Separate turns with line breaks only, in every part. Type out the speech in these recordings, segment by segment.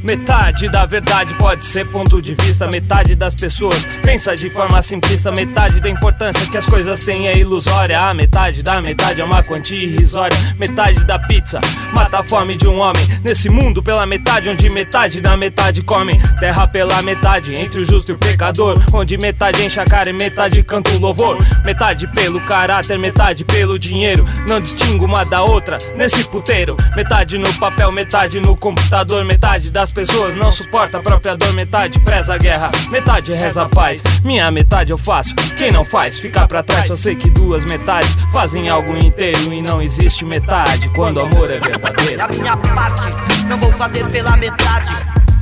Metade da verdade pode ser ponto de vista. Metade das pessoas pensa de forma simplista. Metade da importância que as coisas têm é ilusória. A metade da metade é uma quantia irrisória. Metade da pizza mata a fome de um homem. Nesse mundo pela metade, onde metade da metade come. Terra pela metade, entre o justo e o pecador. Onde metade enche a cara e metade canta o louvor. Metade pelo caráter, metade pelo dinheiro. Não distingo uma da outra nesse puteiro. Metade no papel, metade no computador. Metade das pessoas não suporta a própria dor. Metade preza a guerra, metade reza a paz. Minha metade eu faço, quem não faz fica pra trás. Só sei que duas metades fazem algo inteiro. E não existe metade quando o amor é verdadeiro.
A minha parte não vou fazer pela metade.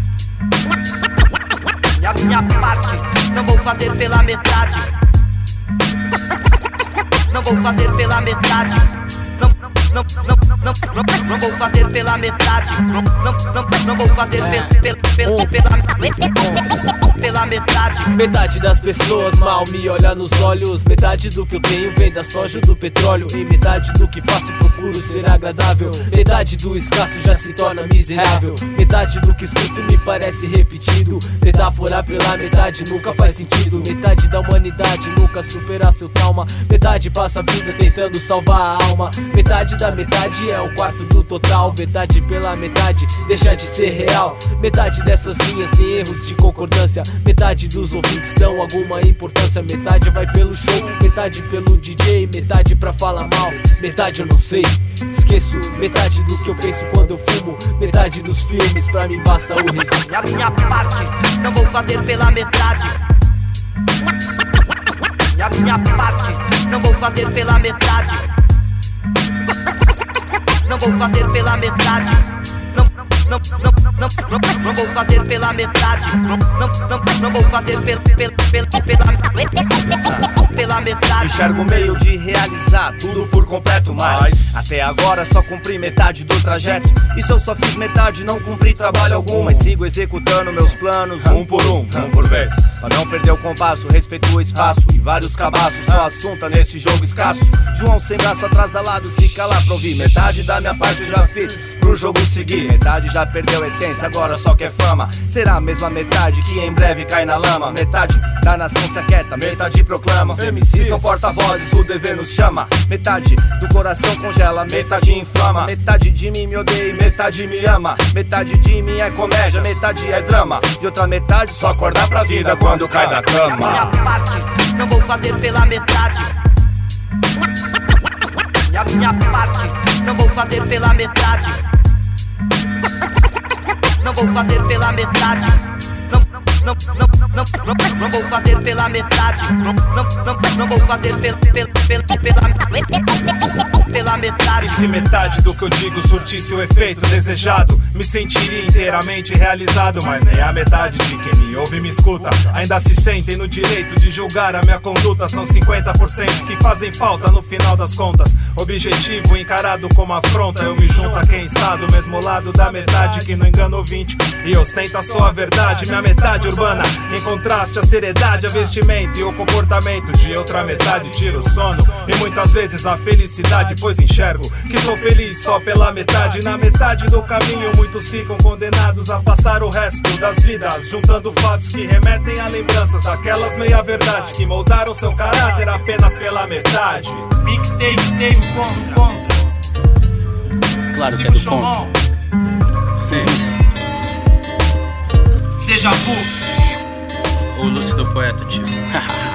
A minha parte não vou fazer pela metade. Não vou fazer pela metade. Não vou fazer pela metade. Não vou fazer pela metade.
Metade das pessoas mal me olha nos olhos. Metade do que eu tenho vem da soja do petróleo. E metade do que faço procuro ser agradável. Metade do escasso já se torna miserável. Metade do que escuto me parece repetido. Metáfora pela metade nunca faz sentido. Metade da humanidade nunca supera seu trauma. Metade passa a vida tentando salvar a alma. Metade da metade é o quarto do total. Metade pela metade deixa de ser real. Metade dessas linhas tem erros de concordância. Metade dos ouvintes dão alguma importância. Metade vai pelo show, metade pelo DJ. Metade pra falar mal, metade eu não sei. Esqueço metade do que eu penso quando eu fumo. Metade dos filmes, pra mim basta o resumo.
A minha parte não vou fazer pela metade. A minha parte não vou fazer pela metade. Não vou fazer pela metade. Não vou fazer pela metade. Não vou fazer pela metade.
Enxergo o meio de realizar tudo por completo, mas até agora só cumpri metade do trajeto. E se eu só fiz metade, não cumpri trabalho algum. Mas sigo executando meus planos, um por vez. Pra não perder o compasso, respeito o espaço. E vários cabaços, só assunta nesse jogo escasso. João sem braço atrasalado, se cala pra ouvir. Metade da minha parte eu já fiz pro jogo seguir. Metade já perdeu a essência, agora só quer fama. Será a mesma metade que em breve cai na lama. Metade da nação se aquieta, metade proclama. MCs são porta-vozes, o dever nos chama. Metade do coração congela, metade inflama. Metade de mim me odeia, metade me ama. Metade de mim é comédia, metade é drama. E outra metade só acordar pra vida quando cai da cama.
A minha parte não vou fazer pela metade. A minha parte não vou fazer pela metade. Não vou fazer pela metade. Não vou fazer pela metade. Não vou fazer pela metade.
E se metade do que eu digo surtisse o efeito desejado, me sentiria inteiramente realizado. Mas nem a metade de quem me ouve e me escuta ainda se sentem no direito de julgar a minha conduta. São 50% que fazem falta no final das contas. Objetivo encarado como afronta. Eu me junto a quem está do mesmo lado da metade que não engana o ouvinte e ostenta só a verdade. Minha metade urbana, em contraste a seriedade, a vestimenta e o comportamento de outra metade tira o sono e muitas vezes a felicidade, pois enxergo que sou feliz só pela metade. Na metade do caminho muitos ficam condenados a passar o resto das vidas juntando fatos que remetem a lembranças, aquelas meia-verdades que moldaram seu caráter apenas pela metade.
Mixtape contra.
Claro que é do contra.
Sim. Deja vu.
O Lúcido Poeta, tio.